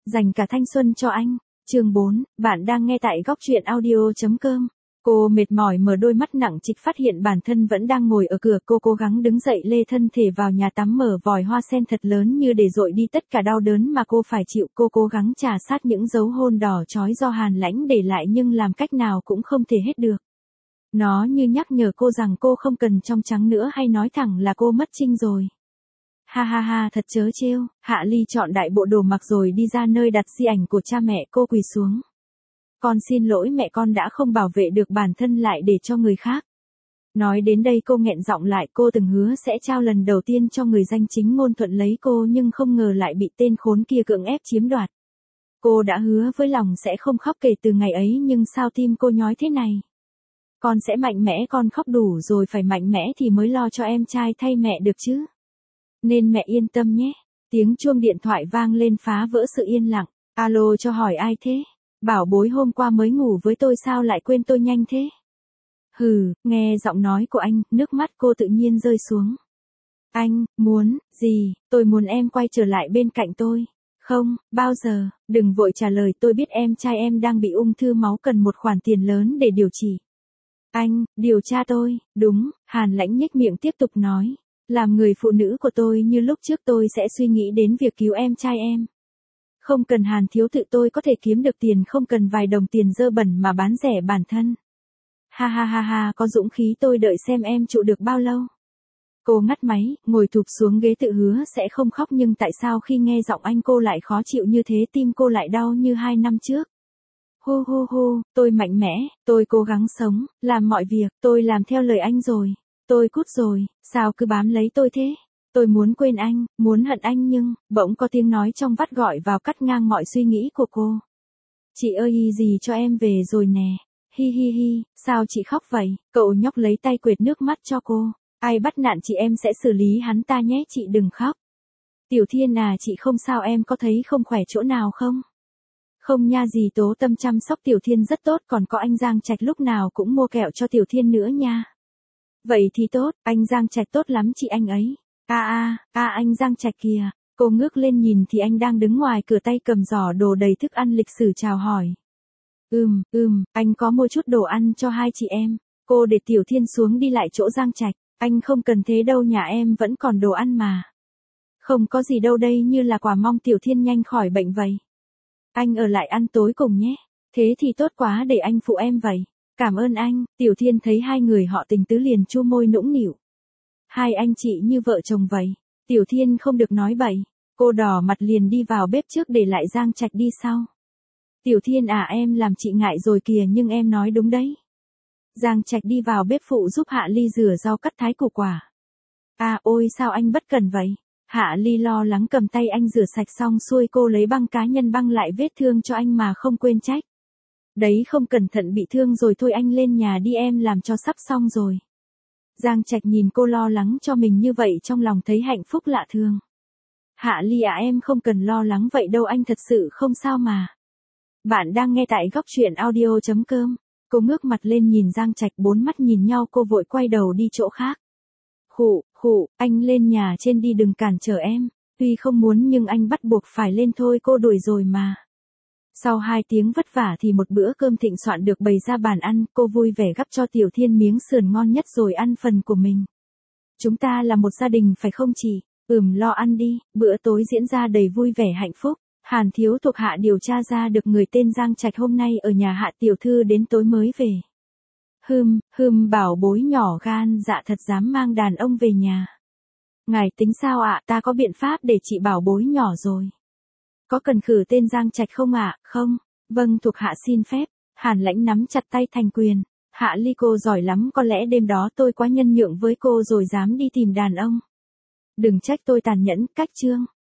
Dành cả thanh xuân cho anh. Chương 4, bạn đang nghe tại góc truyện audio.com. Cô mệt mỏi mở đôi mắt nặng trịch phát hiện bản thân vẫn đang ngồi ở cửa. Cô cố gắng đứng dậy lê thân thể vào nhà tắm mở vòi hoa sen thật lớn như để dội đi tất cả đau đớn mà cô phải chịu. Cô cố gắng trà sát những dấu hôn đỏ chói do Hàn Lãnh để lại nhưng làm cách nào cũng không thể hết được. Nó như nhắc nhở cô rằng cô không cần trong trắng nữa hay nói thẳng là cô mất trinh rồi. Ha ha ha, thật trớ trêu. Hạ Ly chọn đại bộ đồ mặc rồi đi ra nơi đặt di ảnh của cha mẹ. Cô quỳ xuống. Con xin lỗi mẹ, con đã không bảo vệ được bản thân lại để cho người khác. Nói đến đây cô nghẹn giọng lại. Cô từng hứa sẽ trao lần đầu tiên cho người danh chính ngôn thuận lấy cô nhưng không ngờ lại bị tên khốn kia cưỡng ép chiếm đoạt. Cô đã hứa với lòng sẽ không khóc kể từ ngày ấy nhưng sao tim cô nhói thế này? Con sẽ mạnh mẽ, con khóc đủ rồi phải mạnh mẽ thì mới lo cho em trai thay mẹ được chứ. Nên mẹ yên tâm nhé. Tiếng chuông điện thoại vang lên phá vỡ sự yên lặng. Alo, cho hỏi ai thế? Bảo bối hôm qua mới ngủ với tôi sao lại quên tôi nhanh thế? Hừ, nghe giọng nói của anh, nước mắt cô tự nhiên rơi xuống. Anh, muốn, gì? Tôi muốn em quay trở lại bên cạnh tôi. Không, bao giờ, đừng vội trả lời, tôi biết em trai em đang bị ung thư máu cần một khoản tiền lớn để điều trị. Anh, điều tra tôi, đúng, Hàn Lãnh nhếch miệng tiếp tục nói. Làm người phụ nữ của tôi như lúc trước tôi sẽ suy nghĩ đến việc cứu em trai em. Không cần Hàn thiếu tự, tôi có thể kiếm được tiền, không cần vài đồng tiền dơ bẩn mà bán rẻ bản thân. Ha ha ha ha, có dũng khí tôi đợi xem em trụ được bao lâu. Cô ngắt máy, ngồi thụp xuống ghế tự hứa sẽ không khóc nhưng tại sao khi nghe giọng anh cô lại khó chịu như thế, tim cô lại đau như 2 năm trước. Hu hu hu, tôi mạnh mẽ, tôi cố gắng sống, làm mọi việc, tôi làm theo lời anh rồi. Tôi cút rồi, sao cứ bám lấy tôi thế? Tôi muốn quên anh, muốn hận anh nhưng, bỗng có tiếng nói trong vắt gọi vào cắt ngang mọi suy nghĩ của cô. Chị ơi, gì cho em về rồi nè. Hi hi hi, sao chị khóc vậy? Cậu nhóc lấy tay quệt nước mắt cho cô. Ai bắt nạt chị em sẽ xử lý hắn ta nhé, chị đừng khóc. Tiểu Thiên à, chị không sao, em có thấy không khỏe chỗ nào không? Không nha, dì Tố Tâm chăm sóc Tiểu Thiên rất tốt, còn có anh Giang Trạch lúc nào cũng mua kẹo cho Tiểu Thiên nữa nha. Vậy thì tốt, anh Giang Trạch tốt lắm chị anh ấy. Anh Giang Trạch kìa. Cô ngước lên nhìn thì anh đang đứng ngoài cửa tay cầm giỏ đồ đầy thức ăn lịch sử chào hỏi. Anh có mua chút đồ ăn cho hai chị em. Cô để Tiểu Thiên xuống đi lại chỗ Giang Trạch. Anh không cần thế đâu, nhà em vẫn còn đồ ăn mà. Không có gì đâu, đây như là quà mong Tiểu Thiên nhanh khỏi bệnh vậy. Anh ở lại ăn tối cùng nhé. Thế thì tốt quá, để anh phụ em vậy. Cảm ơn anh. Tiểu Thiên thấy hai người họ tình tứ liền chu môi nũng nịu. Hai anh chị như vợ chồng vậy. Tiểu Thiên không được nói bậy. Cô đỏ mặt liền đi vào bếp trước để lại Giang Trạch đi sau. Tiểu Thiên à, em làm chị ngại rồi kìa, nhưng em nói đúng đấy. Giang Trạch đi vào bếp phụ giúp Hạ Ly rửa rau cắt thái củ quả. Ôi sao anh bất cẩn vậy? Hạ Ly lo lắng cầm tay anh rửa sạch xong xuôi, cô lấy băng cá nhân băng lại vết thương cho anh mà không quên trách. Đấy, không cẩn thận bị thương rồi thôi, anh lên nhà đi, em làm cho sắp xong rồi. Giang Trạch nhìn cô lo lắng cho mình như vậy trong lòng thấy hạnh phúc lạ thường. Hạ Ly à, em không cần lo lắng vậy đâu, anh thật sự không sao mà. Bạn đang nghe tại góc truyện audio.com. Cô ngước mặt lên nhìn Giang Trạch, bốn mắt nhìn nhau, cô vội quay đầu đi chỗ khác. Khụ, anh lên nhà trên đi, đừng cản trở em. Tuy không muốn nhưng anh bắt buộc phải lên thôi, cô đuổi rồi mà. Sau 2 tiếng vất vả thì một bữa cơm thịnh soạn được bày ra bàn ăn, cô vui vẻ gắp cho Tiểu Thiên miếng sườn ngon nhất rồi ăn phần của mình. Chúng ta là một gia đình phải không chị? Lo ăn đi, bữa tối diễn ra đầy vui vẻ hạnh phúc. Hàn thiếu thuộc hạ điều tra ra được người tên Giang Trạch hôm nay ở nhà Hạ tiểu thư đến tối mới về. Bảo bối nhỏ gan dạ thật dám mang đàn ông về nhà. Ngài tính sao ạ? Ta có biện pháp để chị bảo bối nhỏ rồi. Có cần khử tên Giang Trạch không ạ? Không. Vâng, thuộc hạ xin phép. Hàn Lãnh nắm chặt tay thành quyền. Hạ Ly, cô giỏi lắm, có lẽ đêm đó tôi quá nhân nhượng với cô rồi dám đi tìm đàn ông. Đừng trách tôi tàn nhẫn, cách chương.